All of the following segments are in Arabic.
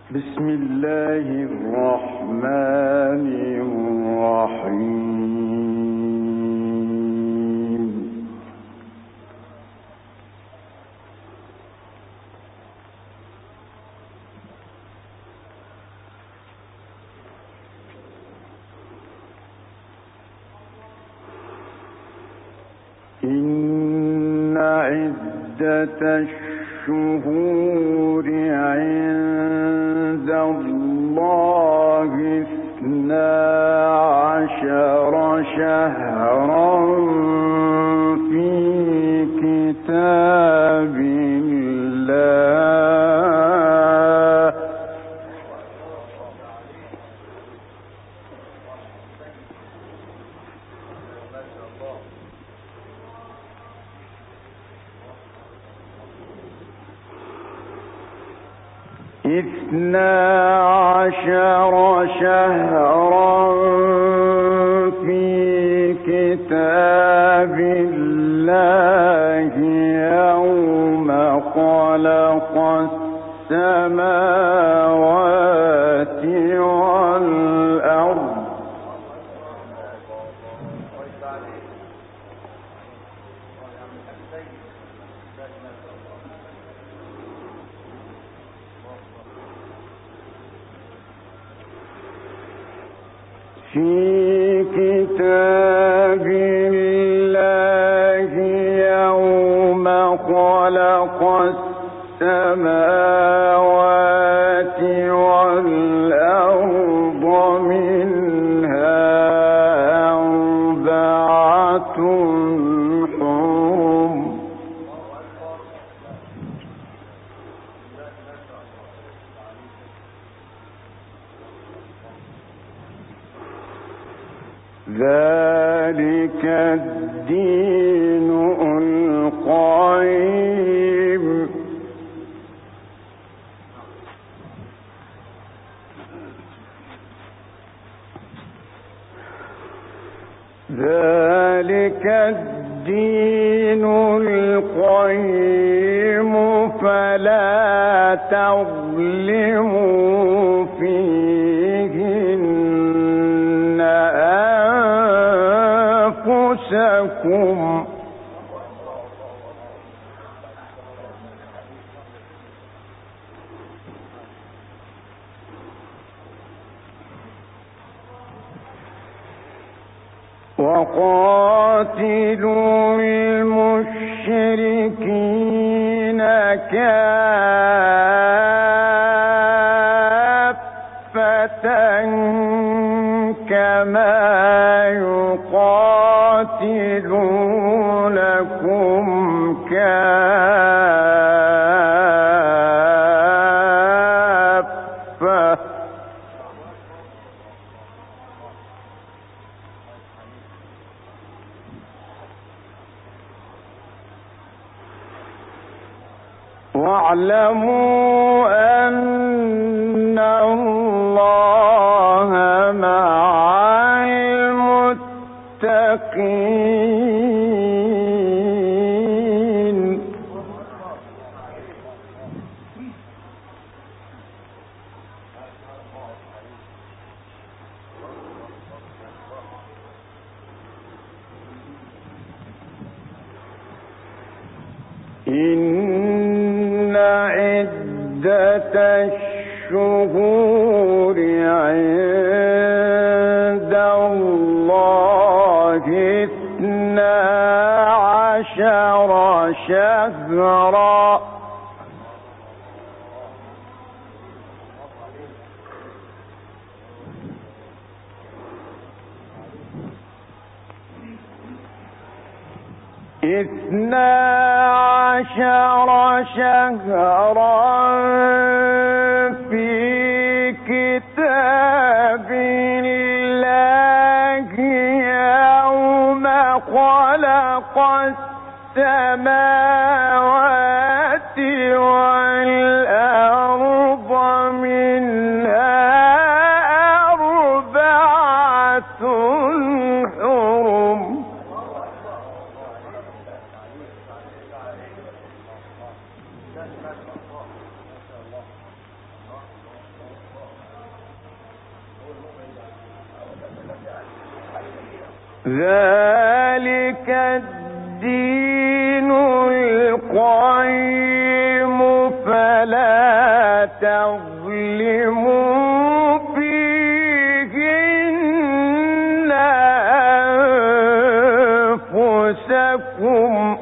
بسم الله الرحمن الرحيم. إن عدة الشهور عند الله 12 شهرا في كتاب الله يوم خلق السماوات والأرض في كتاب الله يوم خلق السماوات والأرض منها أربعة حرم ذلك الدين القيم فلا تظلموا فيهن أنفسكم وقاتلوا المشركين كافة كما يقاتلونكم كافة واعلموا أن الله مع المتقين إن عدة الشهور عند الله 12 شهرا في كتاب الله يوم خلق السماوات والأرض منها أربعة حرم ذلك الدين القيم فلا تظلموا فيهن أنفسكم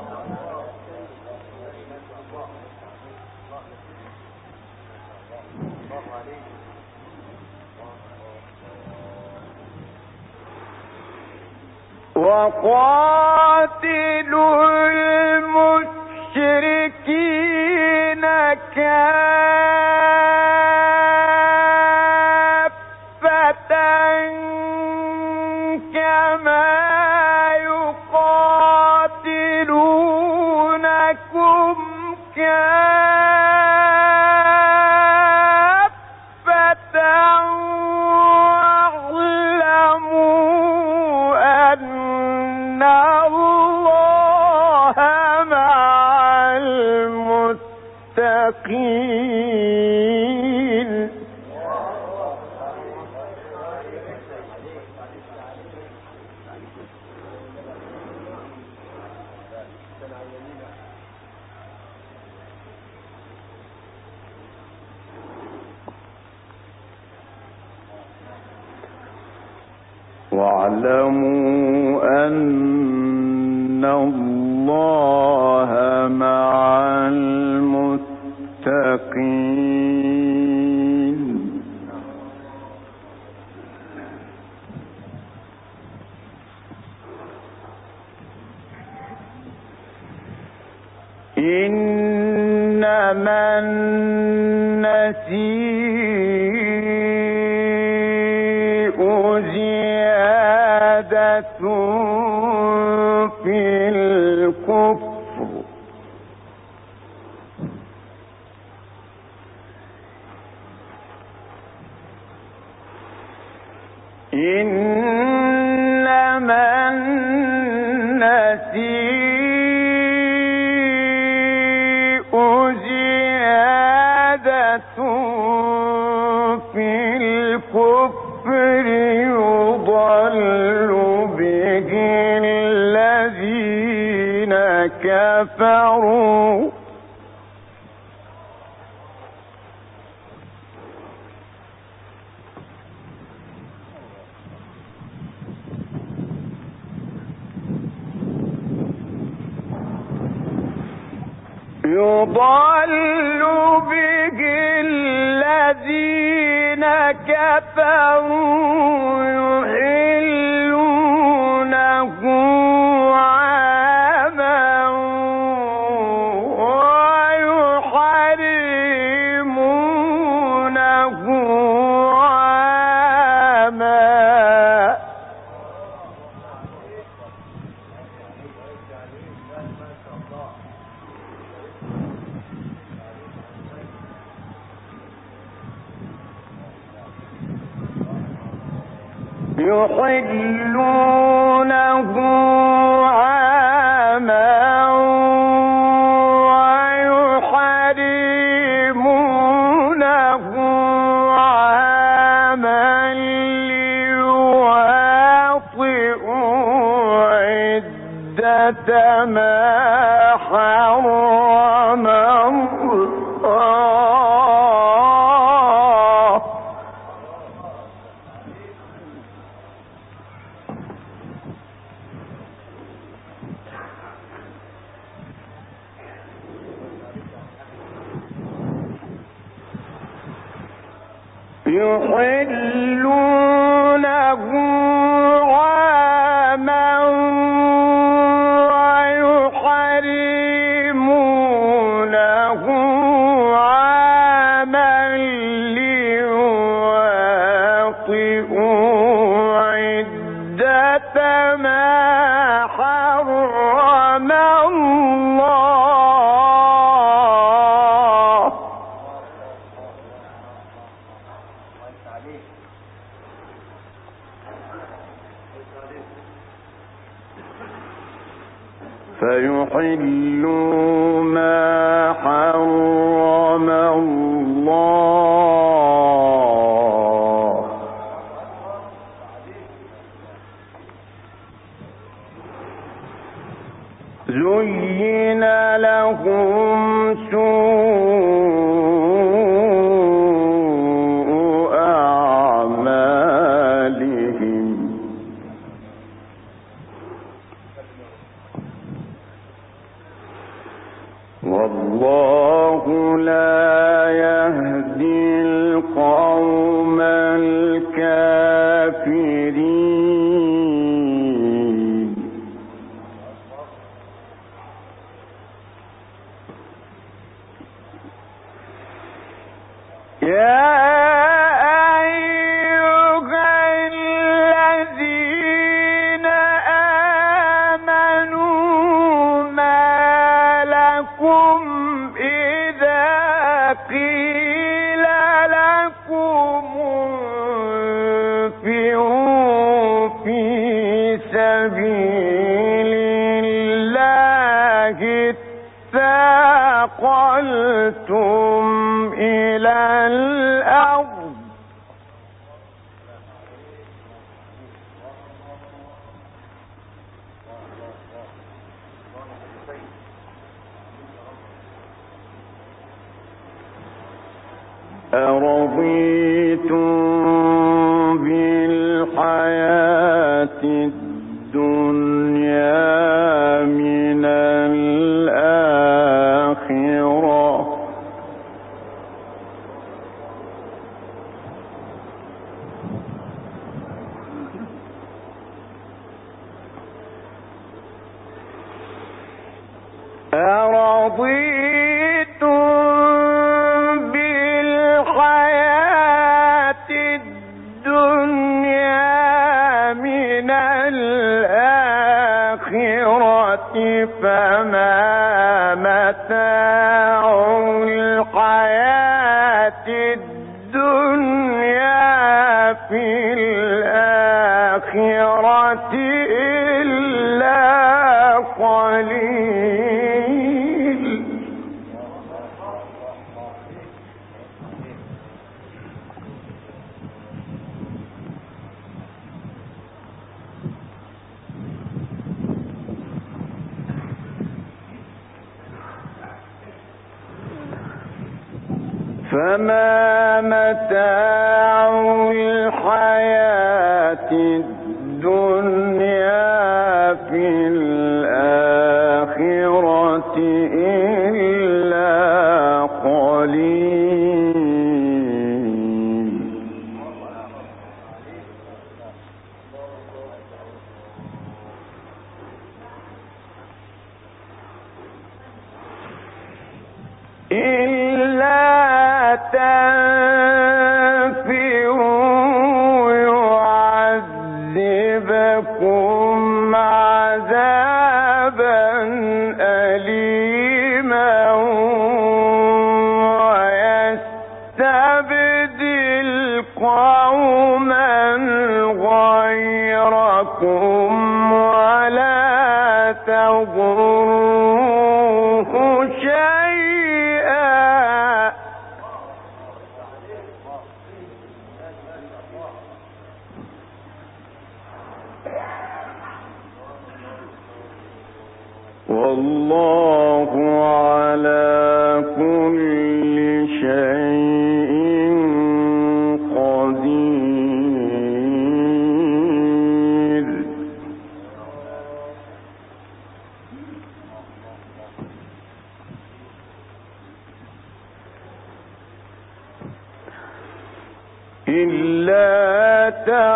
وقاتلوا المشركين كافة كما يقاتلونكم كافة واعلموا أن الله مع المتقين واعلموا أن الله مع المتقين إنما النسيء زيادة في الكفر إنما النسيء زيادة في الكفر يضل به الذين كفروا يضل به الذين كفروا يحلونه عاما ويحرمونه عاما يحلونه عاما ويحرمونه عاما ليواطئوا عدة ما حرم الله يحلونه عاما ويحرمونه عاما ليواطئوا عدة ما حرم الله فيحلوا ما حرم الله زين لهم سوء أعمالهم والله لا يهدي القوم الكافرين يا قلتم إلى الأرض أرضيتم بالحياة الدنيا من الآخرة أرضيتم بالحياة الدنيا من الآخرة فما متاع الحياة الدنيا في الآخرة إلا قليل فما متاع الحياة الدنيا في الآخرة إلا قليل إلا تنفروا يعذبكم عذابا أليما ويستبدل قوما غيركم ولا تضروه شيئا والله على كل شيء قدير إلا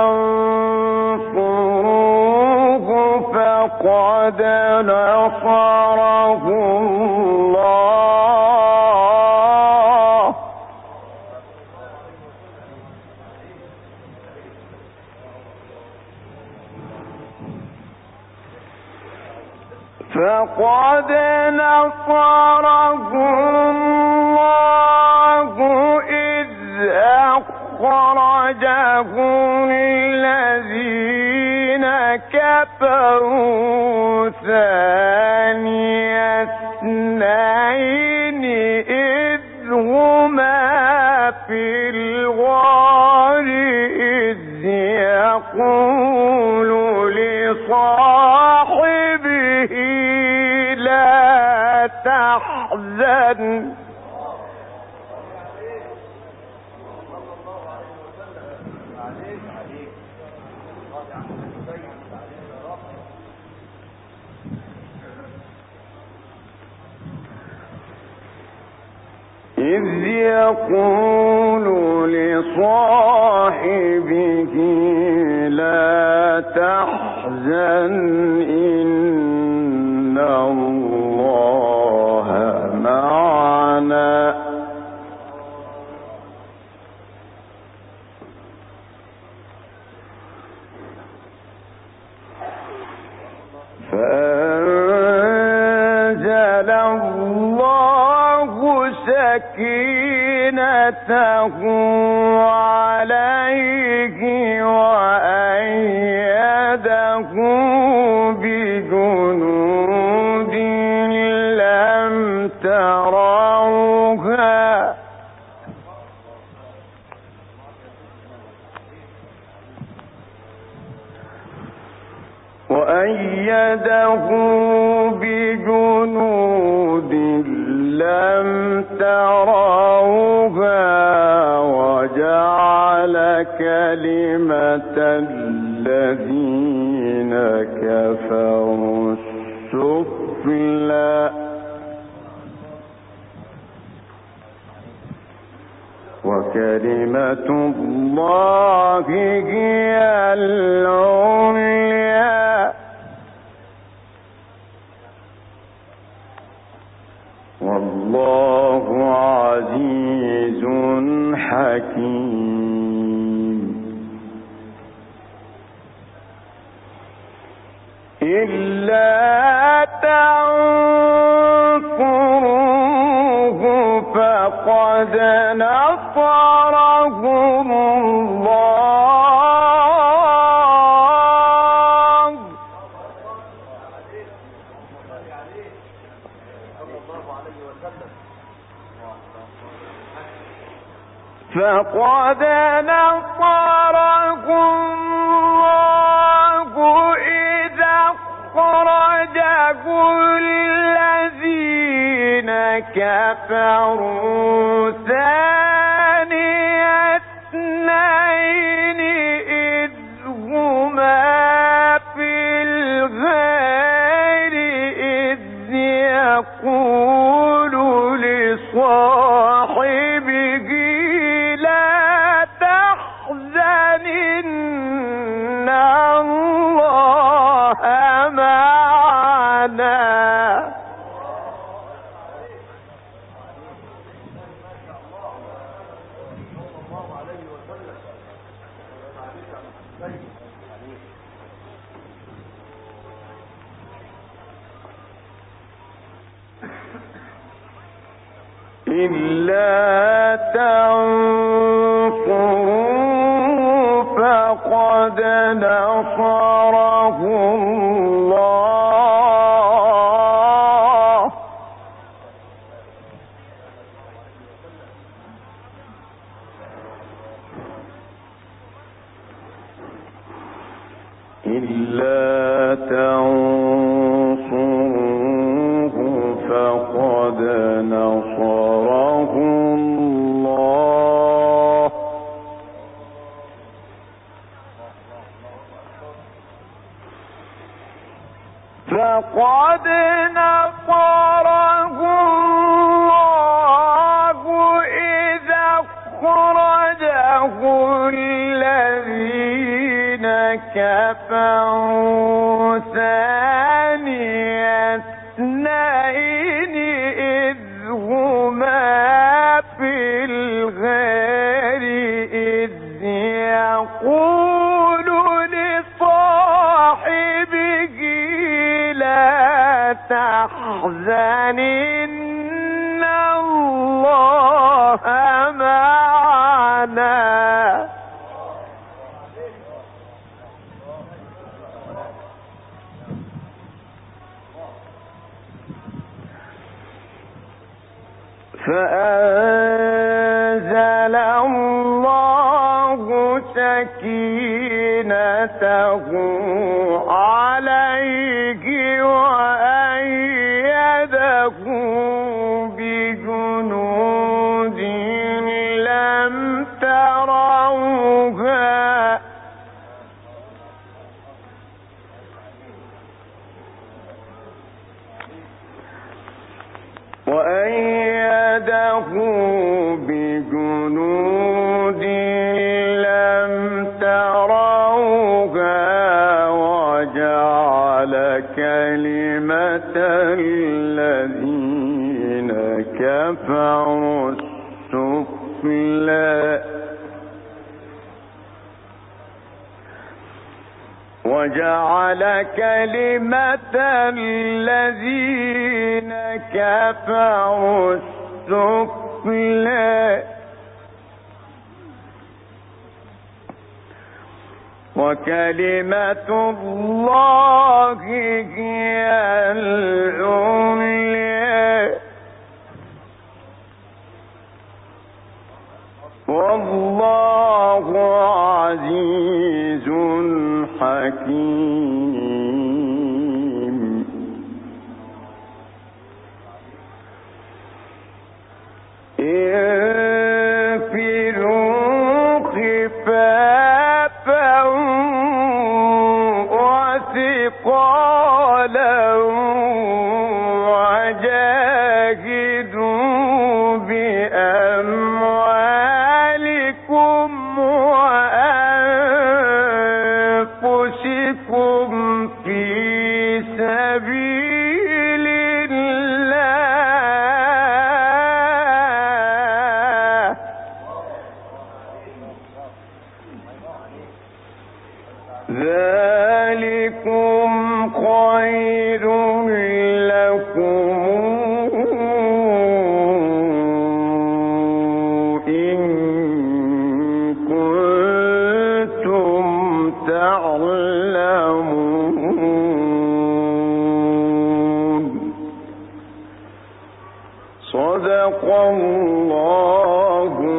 تنصروه فقد نصره الله فقد نصره الله إذ أخرجه الذين كفروا ثاني اثنين إذ هما في الغار إذ يقول لصاحبه تحزن إذ يقول لصاحبه لا تحزن إن الله معنا فأنزل الله سكينته عليه وأيده بجنود لم تروها بجنود لم تروها وجعل كلمة الذين كفروا السفلى وكلمة الله هي العليا والله عزيز حكيم إلا تنصروه فقد نصره الله إذا أخرجه الذين كفروا ثاني اثنين إذ هما في الغار إذ يقول لصاحبه لا تحزن إن الله معنا إلا تنصروا فقد نصره الله إلا تنصروه فقد نصره الله إذا أخرجه الذين كفروا ثاني اثنين إذ هما في الغار إذ يقول لصاحبه لا تحزن إن الله معنا فأنزل الله سكينته عليه وأيده وأيده بجنود لم تروها وجعل كلمة الذين كفروا السفلى وجعل كلمة الذين كفروا السفلى وكلمة الله هي العليا والله عزيز حكيم. انفروا خفافا وثقالا وجاهدوا بأموالكم وأنفسكم في سبيل الله ذلكم خير لكم إن كنتم تعلمون. صدق الله